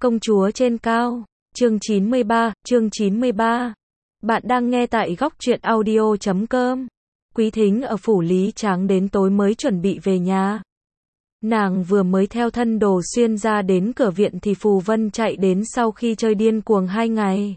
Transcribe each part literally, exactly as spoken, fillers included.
Công chúa trên cao. Chương chín mươi ba, chương chín mươi ba. Bạn đang nghe tại góc truyện audio chấm com. Quý Thính ở phủ Lý Tráng đến tối mới chuẩn bị về nhà. Nàng vừa mới theo thân Đồ Xuyên ra đến cửa viện thì Phù Vân chạy đến sau khi chơi điên cuồng hai ngày.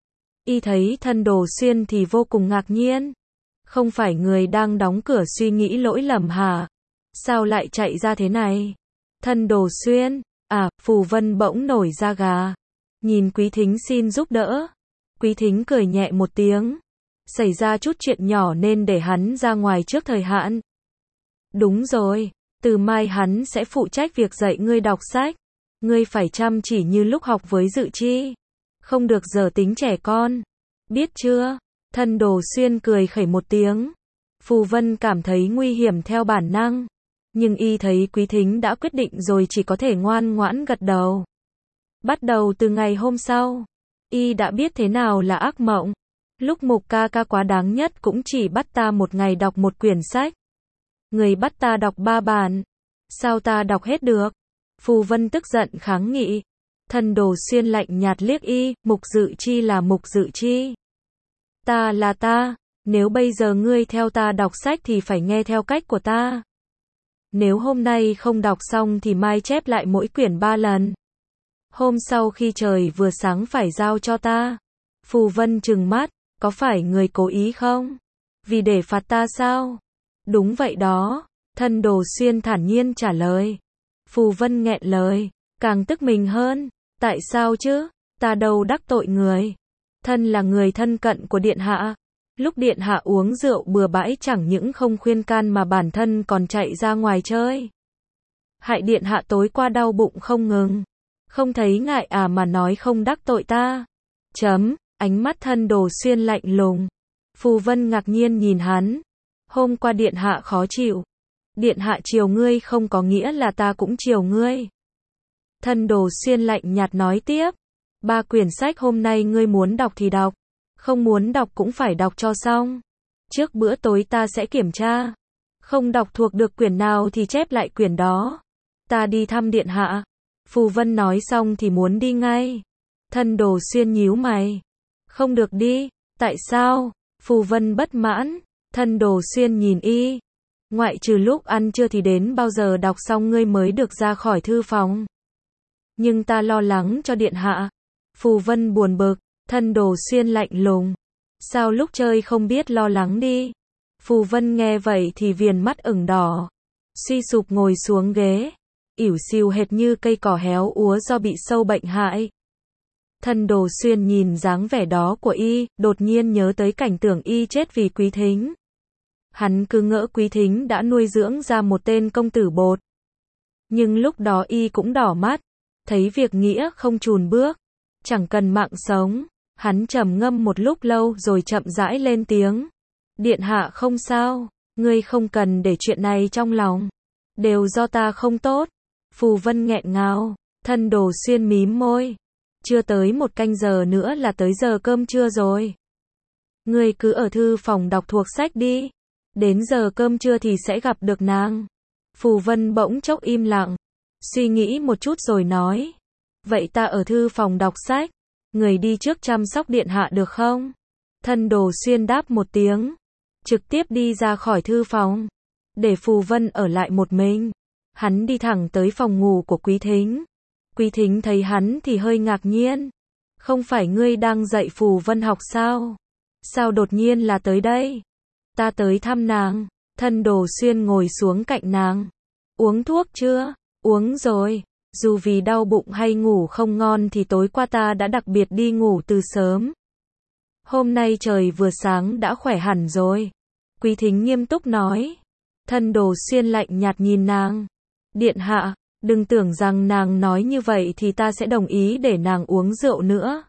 Y thấy thân Đồ Xuyên thì vô cùng ngạc nhiên. Không phải người đang đóng cửa suy nghĩ lỗi lầm hả? Sao lại chạy ra thế này? Thân Đồ Xuyên, à, Phù Vân bỗng nổi da gà. Nhìn Quý Thính xin giúp đỡ. Quý Thính cười nhẹ một tiếng. Xảy ra chút chuyện nhỏ nên để hắn ra ngoài trước thời hạn. Đúng rồi, từ mai hắn sẽ phụ trách việc dạy ngươi đọc sách. Ngươi phải chăm chỉ như lúc học với Dự Chi. Không được dở tính trẻ con. Biết chưa? Thân Đồ Xuyên cười khẩy một tiếng. Phù Vân cảm thấy nguy hiểm theo bản năng. Nhưng y thấy Quý Thính đã quyết định rồi chỉ có thể ngoan ngoãn gật đầu. Bắt đầu từ ngày hôm sau, y đã biết thế nào là ác mộng. Lúc Mục ca ca quá đáng nhất cũng chỉ bắt ta một ngày đọc một quyển sách. Người bắt ta đọc ba bản. Sao ta đọc hết được? Phù Vân tức giận kháng nghị. Thân Đồ Xuyên lạnh nhạt liếc y, Mục Dự Chi là Mục Dự Chi. Ta là ta, nếu bây giờ ngươi theo ta đọc sách thì phải nghe theo cách của ta. Nếu hôm nay không đọc xong thì mai chép lại mỗi quyển ba lần. Hôm sau khi trời vừa sáng phải giao cho ta. Phù Vân trừng mắt, có phải người cố ý không? Vì để phạt ta sao? Đúng vậy đó, thân Đồ Xuyên thản nhiên trả lời. Phù Vân nghẹn lời, càng tức mình hơn. Tại sao chứ? Ta đâu đắc tội người. Thân là người thân cận của Điện Hạ. Lúc Điện Hạ uống rượu bừa bãi chẳng những không khuyên can mà bản thân còn chạy ra ngoài chơi. Hại Điện Hạ tối qua đau bụng không ngừng. Không thấy ngại à mà nói không đắc tội ta. Chấm, ánh mắt thân Đồ Xuyên lạnh lùng. Phù Vân ngạc nhiên nhìn hắn. Hôm qua Điện Hạ khó chịu. Điện Hạ chiều ngươi không có nghĩa là ta cũng chiều ngươi. Thân Đồ Xuyên lạnh nhạt nói tiếp. Ba quyển sách hôm nay ngươi muốn đọc thì đọc. Không muốn đọc cũng phải đọc cho xong. Trước bữa tối ta sẽ kiểm tra. Không đọc thuộc được quyển nào thì chép lại quyển đó. Ta đi thăm Điện Hạ. Phù Vân nói xong thì muốn đi ngay. Thân Đồ Xuyên nhíu mày. Không được đi. Tại sao? Phù Vân bất mãn. Thân Đồ Xuyên nhìn y. Ngoại trừ lúc ăn trưa thì đến bao giờ đọc xong ngươi mới được ra khỏi thư phòng. Nhưng ta lo lắng cho Điện Hạ. Phù Vân buồn bực. Thân Đồ Xuyên lạnh lùng. Sao lúc chơi không biết lo lắng đi? Phù Vân nghe vậy thì viền mắt ửng đỏ. Suy sụp ngồi xuống ghế. Ỉu xìu hệt như cây cỏ héo úa do bị sâu bệnh hại. Thân Đồ Xuyên nhìn dáng vẻ đó của y, đột nhiên nhớ tới cảnh tượng y chết vì Quý Thính. Hắn cứ ngỡ Quý Thính đã nuôi dưỡng ra một tên công tử bột. Nhưng lúc đó y cũng đỏ mắt. Thấy việc nghĩa không chùn bước. Chẳng cần mạng sống. Hắn trầm ngâm một lúc lâu rồi chậm rãi lên tiếng. Điện Hạ không sao. Ngươi không cần để chuyện này trong lòng. Đều do ta không tốt. Phù Vân nghẹn ngào. Thân Đồ Xuyên mím môi. Chưa tới một canh giờ nữa là tới giờ cơm trưa rồi. Ngươi cứ ở thư phòng đọc thuộc sách đi. Đến giờ cơm trưa thì sẽ gặp được nàng. Phù Vân bỗng chốc im lặng. Suy nghĩ một chút rồi nói. Vậy ta ở thư phòng đọc sách. Người đi trước chăm sóc Điện Hạ được không? Thân Đồ Xuyên đáp một tiếng. Trực tiếp đi ra khỏi thư phòng. Để Phù Vân ở lại một mình. Hắn đi thẳng tới phòng ngủ của Quý Thính. Quý Thính thấy hắn thì hơi ngạc nhiên. Không phải ngươi đang dạy Phù Vân học sao? Sao đột nhiên là tới đây? Ta tới thăm nàng. Thân Đồ Xuyên ngồi xuống cạnh nàng. Uống thuốc chưa? Uống rồi. Dù vì đau bụng hay ngủ không ngon thì tối qua ta đã đặc biệt đi ngủ từ sớm. Hôm nay trời vừa sáng đã khỏe hẳn rồi. Quý Thính nghiêm túc nói. Thân Đồ Xuyên lạnh nhạt nhìn nàng. Điện Hạ, đừng tưởng rằng nàng nói như vậy thì ta sẽ đồng ý để nàng uống rượu nữa.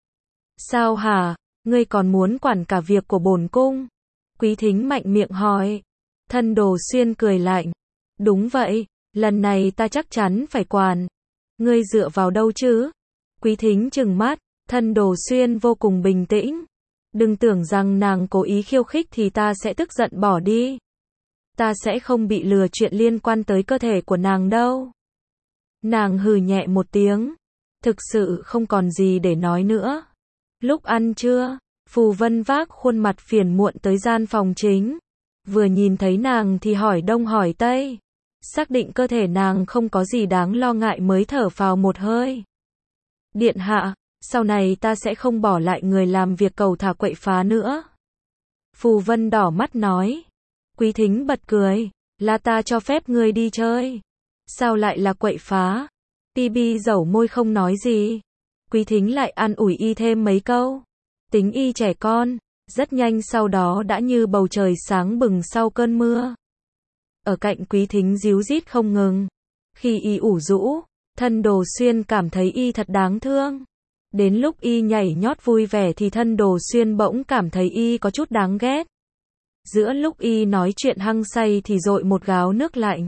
Sao hả? Ngươi còn muốn quản cả việc của bổn cung? Quý Thính mạnh miệng hỏi. Thân Đồ Xuyên cười lạnh. Đúng vậy, lần này ta chắc chắn phải quản. Ngươi dựa vào đâu chứ? Quý Thính trừng mắt. Thân Đồ Xuyên vô cùng bình tĩnh. Đừng tưởng rằng nàng cố ý khiêu khích thì ta sẽ tức giận bỏ đi. Ta sẽ không bị lừa chuyện liên quan tới cơ thể của nàng đâu. Nàng hừ nhẹ một tiếng. Thực sự không còn gì để nói nữa. Lúc ăn trưa, Phù Vân vác khuôn mặt phiền muộn tới gian phòng chính. Vừa nhìn thấy nàng thì hỏi đông hỏi tây. Xác định cơ thể nàng không có gì đáng lo ngại mới thở phào một hơi. Điện hạ, sau này ta sẽ không bỏ lại người làm việc cầu thả quậy phá nữa. Phù Vân đỏ mắt nói. Quý Thính bật cười, là ta cho phép ngươi đi chơi. Sao lại là quậy phá? Ti Bi dẩu môi không nói gì. Quý Thính lại an ủi y thêm mấy câu. Tính y trẻ con, rất nhanh sau đó đã như bầu trời sáng bừng sau cơn mưa. Ở cạnh Quý Thính díu dít không ngừng. Khi y ủ rũ, Thân Đồ Xuyên cảm thấy y thật đáng thương. Đến lúc y nhảy nhót vui vẻ thì Thân Đồ Xuyên bỗng cảm thấy y có chút đáng ghét. Giữa lúc y nói chuyện hăng say thì dội một gáo nước lạnh.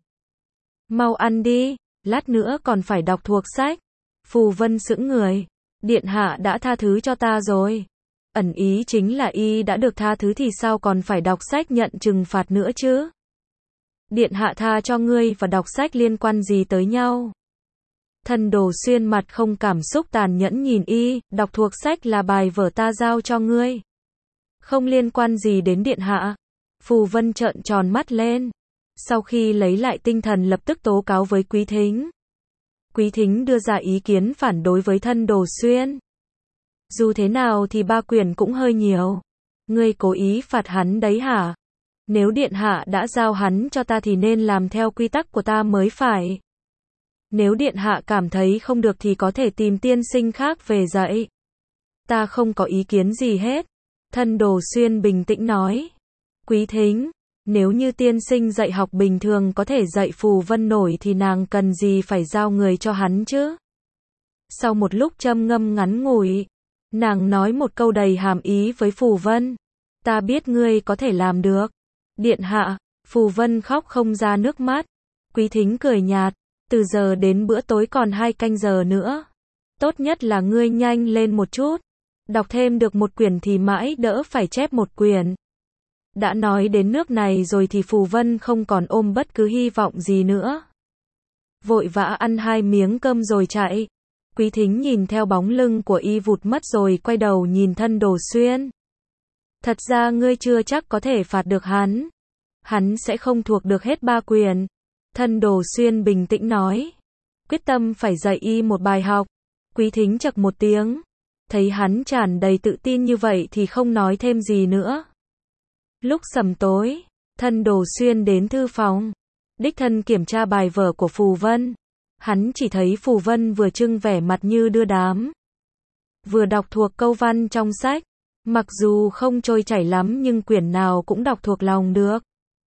Mau ăn đi, lát nữa còn phải đọc thuộc sách. Phù Vân sững người. Điện hạ đã tha thứ cho ta rồi. Ẩn ý chính là y đã được tha thứ thì sao còn phải đọc sách nhận trừng phạt nữa chứ? Điện hạ tha cho ngươi và đọc sách liên quan gì tới nhau? Thân Đồ Xuyên mặt không cảm xúc tàn nhẫn nhìn y, đọc thuộc sách là bài vở ta giao cho ngươi. Không liên quan gì đến điện hạ. Phù Vân trợn tròn mắt lên. Sau khi lấy lại tinh thần lập tức tố cáo với Quý Thính. Quý Thính đưa ra ý kiến phản đối với Thân Đồ Xuyên. Dù thế nào thì ba quyền cũng hơi nhiều. Ngươi cố ý phạt hắn đấy hả? Nếu điện hạ đã giao hắn cho ta thì nên làm theo quy tắc của ta mới phải. Nếu điện hạ cảm thấy không được thì có thể tìm tiên sinh khác về dạy. Ta không có ý kiến gì hết. Thân Đồ Xuyên bình tĩnh nói. Quý Thính, nếu như tiên sinh dạy học bình thường có thể dạy Phù Vân nổi thì nàng cần gì phải giao người cho hắn chứ? Sau một lúc châm ngâm ngắn ngủi, nàng nói một câu đầy hàm ý với Phù Vân. Ta biết ngươi có thể làm được. Điện hạ, Phù Vân khóc không ra nước mắt. Quý Thính cười nhạt. Từ giờ đến bữa tối còn hai canh giờ nữa. Tốt nhất là ngươi nhanh lên một chút. Đọc thêm được một quyển thì mãi đỡ phải chép một quyển. Đã nói đến nước này rồi thì Phù Vân không còn ôm bất cứ hy vọng gì nữa. Vội vã ăn hai miếng cơm rồi chạy. Quý Thính nhìn theo bóng lưng của y vụt mất rồi quay đầu nhìn Thân Đồ Xuyên. Thật ra ngươi chưa chắc có thể phạt được hắn. Hắn sẽ không thuộc được hết ba quyền. Thân Đồ Xuyên bình tĩnh nói. Quyết tâm phải dạy y một bài học. Quý Thính chậc một tiếng. Thấy hắn tràn đầy tự tin như vậy thì không nói thêm gì nữa. Lúc sầm tối, Thân Đồ Xuyên đến thư phòng. Đích thân kiểm tra bài vở của Phù Vân. Hắn chỉ thấy Phù Vân vừa trưng vẻ mặt như đưa đám. Vừa đọc thuộc câu văn trong sách. Mặc dù không trôi chảy lắm nhưng quyển nào cũng đọc thuộc lòng được.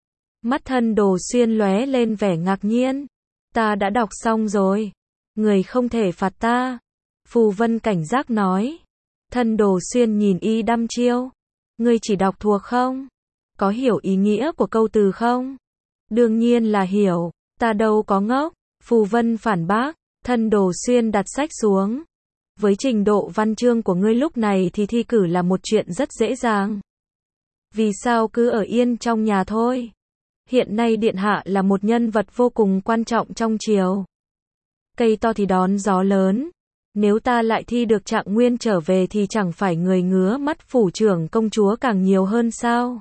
Mắt Thân Đồ Xuyên lóe lên vẻ ngạc nhiên. Ta đã đọc xong rồi. Người không thể phạt ta. Phù Vân cảnh giác nói. Thân Đồ Xuyên nhìn y đăm chiêu. Ngươi chỉ đọc thuộc không? Có hiểu ý nghĩa của câu từ không? Đương nhiên là hiểu. Ta đâu có ngốc. Phù Vân phản bác. Thân Đồ Xuyên đặt sách xuống. Với trình độ văn chương của ngươi lúc này thì thi cử là một chuyện rất dễ dàng. Vì sao cứ ở yên trong nhà thôi? Hiện nay điện hạ là một nhân vật vô cùng quan trọng trong triều. Cây to thì đón gió lớn. Nếu ta lại thi được trạng nguyên trở về thì chẳng phải người ngứa mắt phủ trưởng công chúa càng nhiều hơn sao?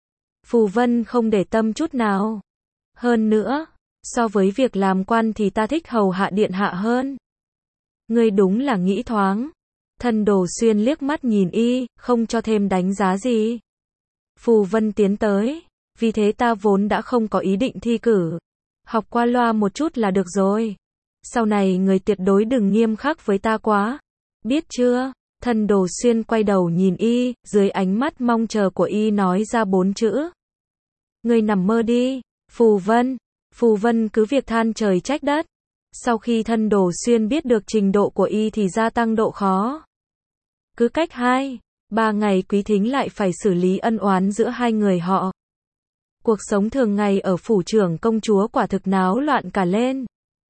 Phù Vân không để tâm chút nào. Hơn nữa, so với việc làm quan thì ta thích hầu hạ điện hạ hơn. Ngươi đúng là nghĩ thoáng. Thân Đồ Xuyên liếc mắt nhìn y, không cho thêm đánh giá gì. Phù Vân tiến tới. Vì thế ta vốn đã không có ý định thi cử. Học qua loa một chút là được rồi. Sau này người tuyệt đối đừng nghiêm khắc với ta quá. Biết chưa? Thân Đồ Xuyên quay đầu nhìn y, dưới ánh mắt mong chờ của y nói ra bốn chữ. Ngươi nằm mơ đi. Phù Vân. Phù Vân cứ việc than trời trách đất. Sau khi Thân Đồ Xuyên biết được trình độ của y thì gia tăng độ khó. Cứ cách hai, ba ngày Quý Thính lại phải xử lý ân oán giữa hai người họ. Cuộc sống thường ngày ở phủ trưởng công chúa quả thực náo loạn cả lên.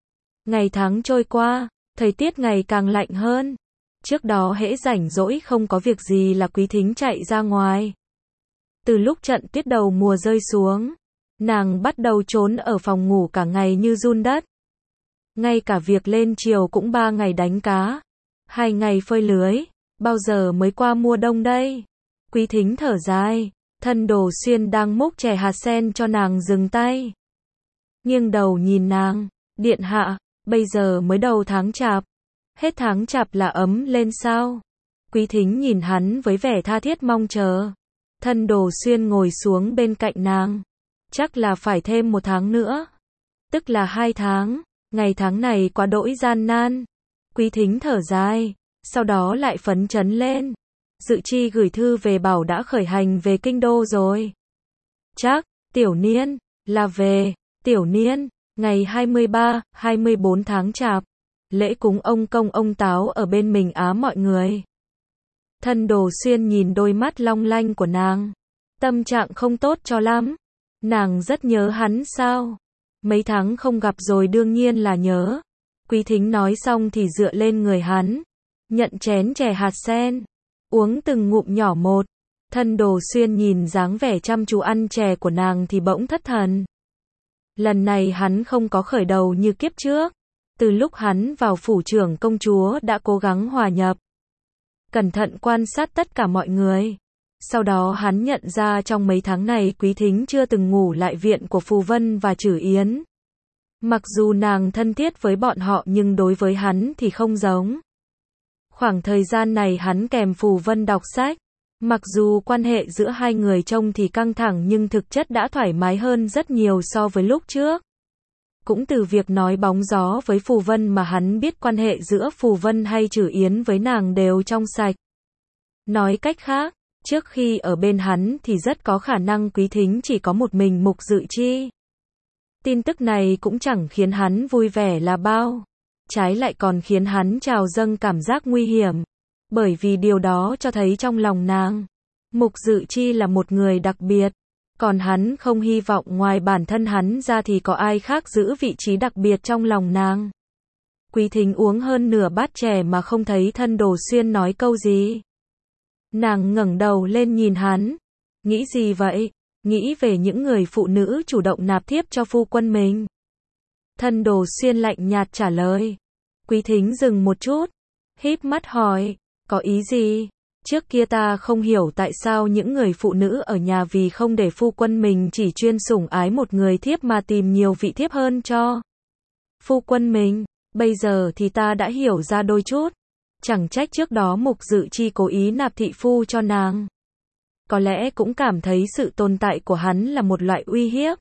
Ngày tháng trôi qua, thời tiết ngày càng lạnh hơn. Trước đó hễ rảnh rỗi không có việc gì là Quý Thính chạy ra ngoài. Từ lúc trận tuyết đầu mùa rơi xuống, nàng bắt đầu trốn ở phòng ngủ cả ngày như giun đất. Ngay cả việc lên triều cũng ba ngày đánh cá. Hai ngày phơi lưới, bao giờ mới qua mùa đông đây? Quý Thính thở dài, Thân Đồ Xuyên đang múc chè hạt sen cho nàng dừng tay. Nghiêng đầu nhìn nàng, điện hạ, bây giờ mới đầu tháng chạp. Hết tháng chạp là ấm lên sao? Quý Thính nhìn hắn với vẻ tha thiết mong chờ. Thân Đồ Xuyên ngồi xuống bên cạnh nàng. Chắc là phải thêm một tháng nữa. Tức là hai tháng. Ngày tháng này quá đỗi gian nan. Quý Thính thở dài, sau đó lại phấn chấn lên. Dự chi gửi thư về bảo đã khởi hành về kinh đô rồi. Chắc, tiểu niên, là về, tiểu niên, ngày hai mươi ba, hai mươi bốn tháng chạp. Lễ cúng ông công ông táo ở bên mình Á mọi người. Thân Đồ Xuyên nhìn đôi mắt long lanh của nàng. Tâm trạng không tốt cho lắm. Nàng rất nhớ hắn sao? Mấy tháng không gặp rồi đương nhiên là nhớ. Quý Thính nói xong thì dựa lên người hắn. Nhận chén chè hạt sen. Uống từng ngụm nhỏ một. Thân Đồ Xuyên nhìn dáng vẻ chăm chú ăn chè của nàng thì bỗng thất thần. Lần này hắn không có khởi đầu như kiếp trước. Từ lúc hắn vào phủ trưởng công chúa đã cố gắng hòa nhập. Cẩn thận quan sát tất cả mọi người. Sau đó hắn nhận ra trong mấy tháng này Quý Thính chưa từng ngủ lại viện của Phù Vân và Trử Yến. Mặc dù nàng thân thiết với bọn họ nhưng đối với hắn thì không giống. Khoảng thời gian này hắn kèm Phù Vân đọc sách. Mặc dù quan hệ giữa hai người trông thì căng thẳng nhưng thực chất đã thoải mái hơn rất nhiều so với lúc trước. Cũng từ việc nói bóng gió với Phù Vân mà hắn biết quan hệ giữa Phù Vân hay Trử Yến với nàng đều trong sạch. Nói cách khác, trước khi ở bên hắn thì rất có khả năng Quý Thính chỉ có một mình Mục Dự Chi. Tin tức này cũng chẳng khiến hắn vui vẻ là bao. Trái lại còn khiến hắn trào dâng cảm giác nguy hiểm. Bởi vì điều đó cho thấy trong lòng nàng, Mục Dự Chi là một người đặc biệt. Còn hắn không hy vọng ngoài bản thân hắn ra thì có ai khác giữ vị trí đặc biệt trong lòng nàng. Quý Thính uống hơn nửa bát chè mà không thấy Thân Đồ Xuyên nói câu gì. Nàng ngẩng đầu lên nhìn hắn. Nghĩ gì vậy? Nghĩ về những người phụ nữ chủ động nạp thiếp cho phu quân mình. Thân Đồ Xuyên lạnh nhạt trả lời. Quý Thính dừng một chút, híp mắt hỏi, có ý gì? Trước kia ta không hiểu tại sao những người phụ nữ ở nhà vì không để phu quân mình chỉ chuyên sủng ái một người thiếp mà tìm nhiều vị thiếp hơn cho phu quân mình. Bây giờ thì ta đã hiểu ra đôi chút. Chẳng trách trước đó Mục Dự Chi cố ý nạp thị phu cho nàng. Có lẽ cũng cảm thấy sự tồn tại của hắn là một loại uy hiếp.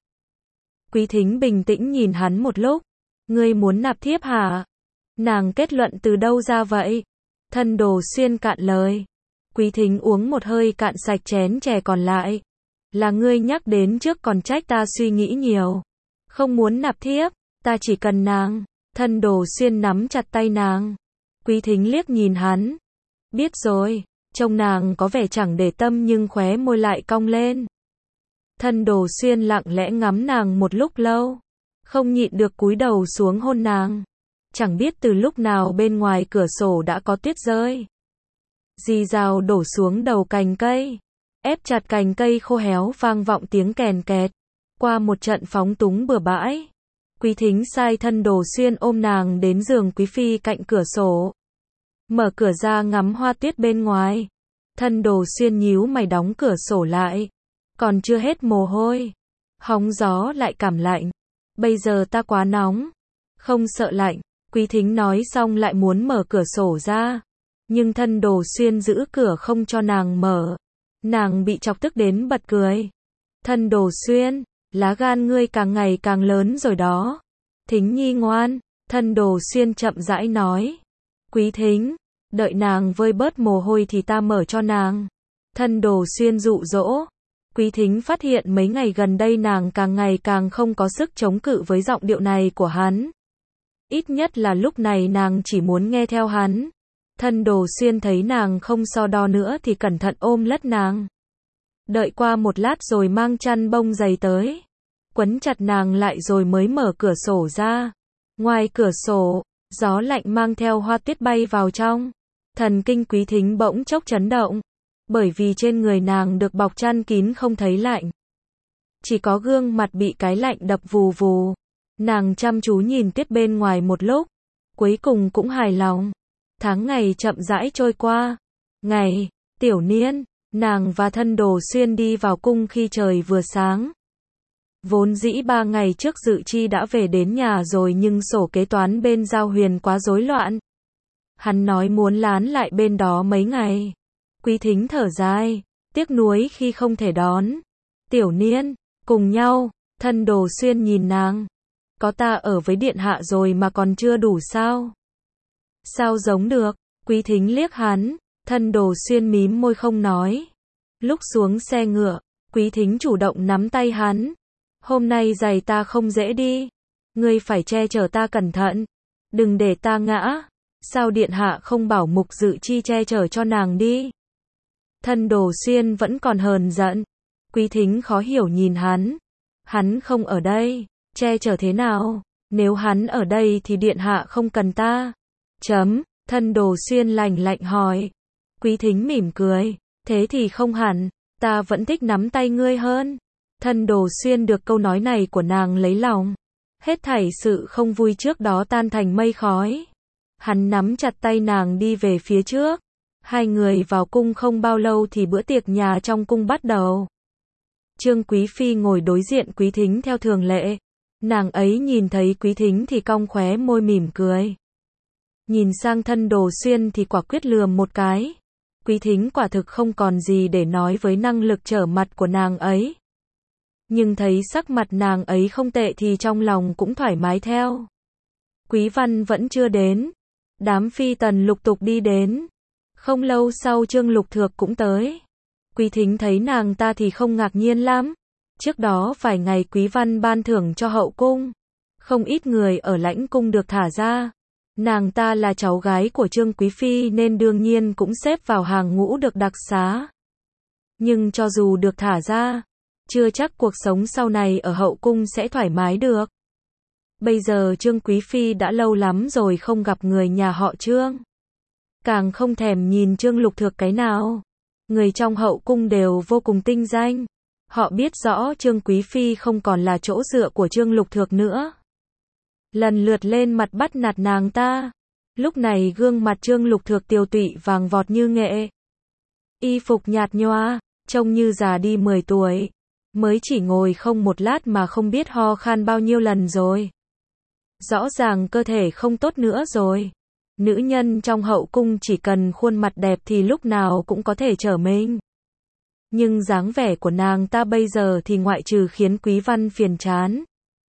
Quý Thính bình tĩnh nhìn hắn một lúc. Ngươi muốn nạp thiếp hả? Nàng kết luận từ đâu ra vậy? Thân Đồ Xuyên cạn lời. Quý Thính uống một hơi cạn sạch chén chè còn lại. Là ngươi nhắc đến trước còn trách ta suy nghĩ nhiều. Không muốn nạp thiếp, ta chỉ cần nàng. Thân Đồ Xuyên nắm chặt tay nàng. Quý Thính liếc nhìn hắn. Biết rồi, trông nàng có vẻ chẳng để tâm nhưng khóe môi lại cong lên. Thân Đồ Xuyên lặng lẽ ngắm nàng một lúc lâu. Không nhịn được cúi đầu xuống hôn nàng. Chẳng biết từ lúc nào bên ngoài cửa sổ đã có tuyết rơi. Rì rào đổ xuống đầu cành cây. Ép chặt cành cây khô héo vang vọng tiếng kèn kẹt. Qua một trận phóng túng bừa bãi. Quý Thính sai Thân Đồ Xuyên ôm nàng đến giường Quý Phi cạnh cửa sổ. Mở cửa ra ngắm hoa tuyết bên ngoài. Thân Đồ Xuyên nhíu mày đóng cửa sổ lại. Còn chưa hết mồ hôi. Hóng gió lại cảm lạnh. Bây giờ ta quá nóng. Không sợ lạnh. Quý Thính nói xong lại muốn mở cửa sổ ra. Nhưng Thân Đồ Xuyên giữ cửa không cho nàng mở. Nàng bị chọc tức đến bật cười. Thân Đồ Xuyên, lá gan ngươi càng ngày càng lớn rồi đó. Thính nhi ngoan. Thân Đồ Xuyên chậm rãi nói. Quý Thính, đợi nàng vơi bớt mồ hôi thì ta mở cho nàng. Thân Đồ Xuyên dụ dỗ. Quý Thính phát hiện mấy ngày gần đây nàng càng ngày càng không có sức chống cự với giọng điệu này của hắn. Ít nhất là lúc này nàng chỉ muốn nghe theo hắn. Thân Đồ Xuyên thấy nàng không so đo nữa thì cẩn thận ôm lất nàng. Đợi qua một lát rồi mang chăn bông dày tới. Quấn chặt nàng lại rồi mới mở cửa sổ ra. Ngoài cửa sổ, gió lạnh mang theo hoa tuyết bay vào trong. Thần kinh Quý Thính bỗng chốc chấn động. Bởi vì trên người nàng được bọc chăn kín không thấy lạnh. Chỉ có gương mặt bị cái lạnh đập vù vù. Nàng chăm chú nhìn tuyết bên ngoài một lúc. Cuối cùng cũng hài lòng. Tháng ngày chậm rãi trôi qua. Ngày, Tiểu Niên, nàng và Thân Đồ Xuyên đi vào cung khi trời vừa sáng. Vốn dĩ ba ngày trước Dự Chi đã về đến nhà rồi nhưng sổ kế toán bên Giao Huyền quá rối loạn. Hắn nói muốn lán lại bên đó mấy ngày. Quý Thính thở dài, tiếc nuối khi không thể đón. Tiểu Niên, cùng nhau. Thân Đồ Xuyên nhìn nàng. Có ta ở với điện hạ rồi mà còn chưa đủ sao? Sao giống được? Quý Thính liếc hắn. Thân Đồ Xuyên mím môi không nói. Lúc xuống xe ngựa, Quý Thính chủ động nắm tay hắn. Hôm nay giày ta không dễ đi. Ngươi phải che chở ta cẩn thận. Đừng để ta ngã. Sao điện hạ không bảo Mục Dự Chi che chở cho nàng đi? Thân Đồ Xuyên vẫn còn hờn giận. Quý Thính khó hiểu nhìn hắn. Hắn không ở đây. Che chở thế nào? Nếu hắn ở đây thì điện hạ không cần ta. Chấm. Thân Đồ Xuyên lạnh lạnh hỏi. Quý Thính mỉm cười. Thế thì không hẳn. Ta vẫn thích nắm tay ngươi hơn. Thân Đồ Xuyên được câu nói này của nàng lấy lòng. Hết thảy sự không vui trước đó tan thành mây khói. Hắn nắm chặt tay nàng đi về phía trước. Hai người vào cung không bao lâu thì bữa tiệc nhà trong cung bắt đầu. Trương Quý Phi ngồi đối diện Quý Thính theo thường lệ. Nàng ấy nhìn thấy Quý Thính thì cong khóe môi mỉm cười. Nhìn sang Thân Đồ Xuyên thì quả quyết lườm một cái. Quý Thính quả thực không còn gì để nói với năng lực trở mặt của nàng ấy. Nhưng thấy sắc mặt nàng ấy không tệ thì trong lòng cũng thoải mái theo. Quý Văn vẫn chưa đến. Đám phi tần lục tục đi đến. Không lâu sau Trương Lục Thược cũng tới. Quý Thính thấy nàng ta thì không ngạc nhiên lắm. Trước đó vài ngày Quý Văn ban thưởng cho hậu cung. Không ít người ở lãnh cung được thả ra. Nàng ta là cháu gái của Trương Quý Phi nên đương nhiên cũng xếp vào hàng ngũ được đặc xá. Nhưng cho dù được thả ra, chưa chắc cuộc sống sau này ở hậu cung sẽ thoải mái được. Bây giờ Trương Quý Phi đã lâu lắm rồi không gặp người nhà họ Trương. Càng không thèm nhìn Trương Lục Thược cái nào. Người trong hậu cung đều vô cùng tinh danh. Họ biết rõ Trương Quý Phi không còn là chỗ dựa của Trương Lục Thược nữa. Lần lượt lên mặt bắt nạt nàng ta. Lúc này gương mặt Trương Lục Thược tiều tụy vàng vọt như nghệ. Y phục nhạt nhòa, trông như già đi mười tuổi. Mới chỉ ngồi không một lát mà không biết ho khan bao nhiêu lần rồi. Rõ ràng cơ thể không tốt nữa rồi. Nữ nhân trong hậu cung chỉ cần khuôn mặt đẹp thì lúc nào cũng có thể trở mình. Nhưng dáng vẻ của nàng ta bây giờ thì ngoại trừ khiến Quý Văn phiền chán,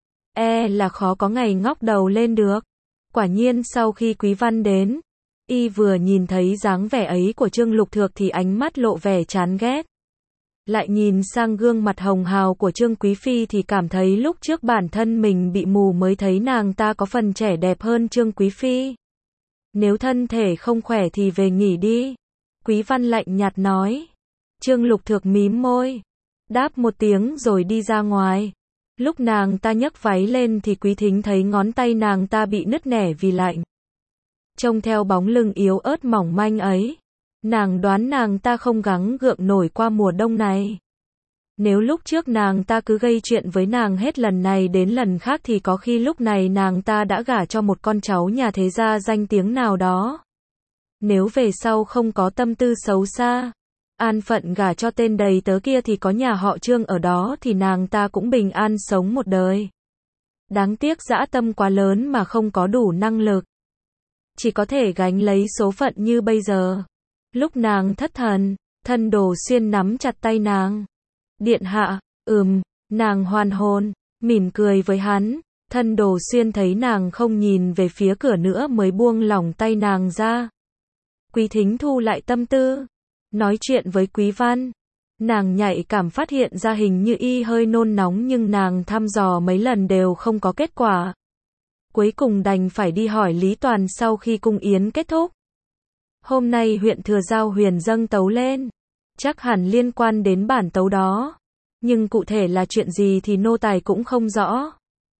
e là khó có ngày ngóc đầu lên được. Quả nhiên sau khi Quý Văn đến, y vừa nhìn thấy dáng vẻ ấy của Trương Lục Thược thì ánh mắt lộ vẻ chán ghét. Lại nhìn sang gương mặt hồng hào của Trương Quý Phi thì cảm thấy lúc trước bản thân mình bị mù mới thấy nàng ta có phần trẻ đẹp hơn Trương Quý Phi. Nếu thân thể không khỏe thì về nghỉ đi. Quý Văn lạnh nhạt nói. Trương Lục Thược mím môi, đáp một tiếng rồi đi ra ngoài. Lúc nàng ta nhấc váy lên thì Quý Thính thấy ngón tay nàng ta bị nứt nẻ vì lạnh. Trông theo bóng lưng yếu ớt mỏng manh ấy, nàng đoán nàng ta không gắng gượng nổi qua mùa đông này. Nếu lúc trước nàng ta cứ gây chuyện với nàng hết lần này đến lần khác thì có khi lúc này nàng ta đã gả cho một con cháu nhà thế gia danh tiếng nào đó. Nếu về sau không có tâm tư xấu xa, an phận gả cho tên đầy tớ kia thì có nhà họ Trương ở đó thì nàng ta cũng bình an sống một đời. Đáng tiếc dã tâm quá lớn mà không có đủ năng lực. Chỉ có thể gánh lấy số phận như bây giờ. Lúc nàng thất thần, Thân Đồ Xuyên nắm chặt tay nàng. Điện hạ, ừm, nàng hoàn hồn, mỉm cười với hắn. Thân Đồ Xuyên thấy nàng không nhìn về phía cửa nữa mới buông lỏng tay nàng ra. Quý Thính thu lại tâm tư, nói chuyện với Quý Văn. Nàng nhạy cảm phát hiện ra hình như y hơi nôn nóng nhưng nàng thăm dò mấy lần đều không có kết quả. Cuối cùng đành phải đi hỏi Lý Toàn sau khi cung yến kết thúc. Hôm nay huyện Thừa Giao Huyền dâng tấu lên, chắc hẳn liên quan đến bản tấu đó. Nhưng cụ thể là chuyện gì thì nô tài cũng không rõ.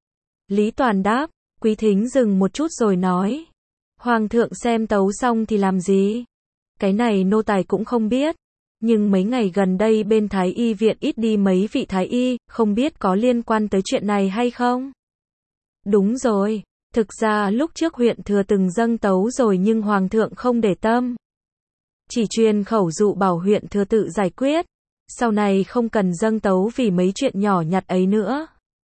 Lý Toàn đáp. Quý Thính dừng một chút rồi nói. Hoàng thượng xem tấu xong thì làm gì? Cái này nô tài cũng không biết. Nhưng mấy ngày gần đây bên Thái Y viện ít đi mấy vị Thái Y, không biết có liên quan tới chuyện này hay không? Đúng rồi, Thực ra lúc trước huyện thừa từng dâng tấu rồi nhưng hoàng thượng không để tâm. Chỉ truyền khẩu dụ bảo huyện thừa tự giải quyết. Sau này không cần dâng tấu vì mấy chuyện nhỏ nhặt ấy nữa.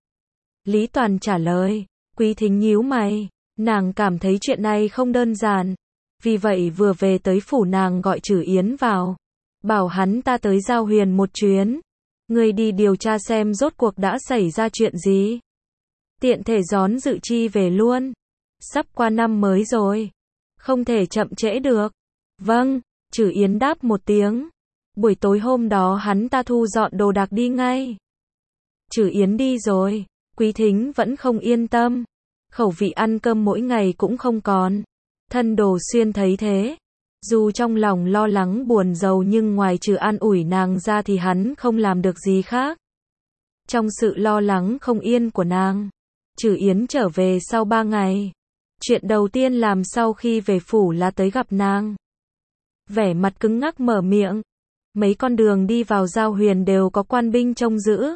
Lý Toàn trả lời. Quý Thính nhíu mày. Nàng cảm thấy chuyện này không đơn giản. Vì vậy vừa về tới phủ nàng gọi Trử Yến vào. Bảo hắn ta tới Giao Huyền một chuyến. Người đi điều tra xem rốt cuộc đã xảy ra chuyện gì. Tiện thể gión dự chi về luôn. Sắp qua năm mới rồi. Không thể chậm trễ được. Vâng, Trử Yến đáp một tiếng. Buổi tối hôm đó hắn ta thu dọn đồ đạc đi ngay. Trử Yến đi rồi. Quý Thính vẫn không yên tâm. Khẩu vị ăn cơm mỗi ngày cũng không còn. Thân Đồ Xuyên thấy thế. Dù trong lòng lo lắng buồn rầu nhưng ngoài trừ an ủi nàng ra thì hắn không làm được gì khác. Trong sự lo lắng không yên của nàng, Trử Yến trở về sau ba ngày. Chuyện đầu tiên làm sau khi về phủ là tới gặp nàng. Vẻ mặt cứng ngắc mở miệng. Mấy con đường đi vào Giao Huyền đều có quan binh trông giữ.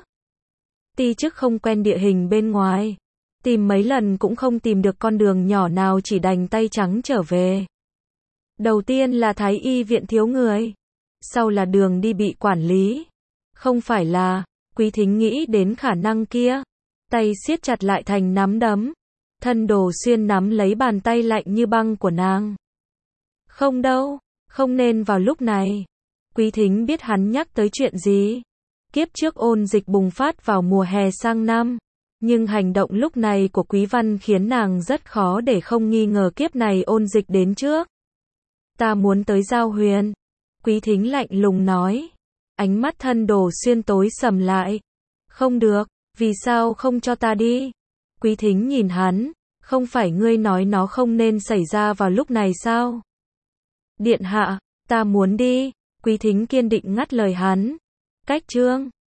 Ti chức không quen địa hình bên ngoài. Tìm mấy lần cũng không tìm được con đường nhỏ nào, chỉ đành tay trắng trở về. Đầu tiên là Thái Y viện thiếu người. Sau là đường đi bị quản lý. Không phải là, Quý Thính nghĩ đến khả năng kia. Tay siết chặt lại thành nắm đấm. Thân Đồ Xuyên nắm lấy bàn tay lạnh như băng của nàng. Không đâu, không nên vào lúc này. Quý Thính biết hắn nhắc tới chuyện gì. Kiếp trước ôn dịch bùng phát vào mùa hè sang năm. Nhưng hành động lúc này của Quý Văn khiến nàng rất khó để không nghi ngờ kiếp này ôn dịch đến trước. Ta muốn tới Giao Huyền. Quý Thính lạnh lùng nói. Ánh mắt Thân Đồ Xuyên tối sầm lại. Không được, vì sao không cho ta đi? Quý Thính nhìn hắn. Không phải ngươi nói nó không nên xảy ra vào lúc này sao? Điện hạ, ta muốn đi. Quý Thính kiên định ngắt lời hắn. Cách chương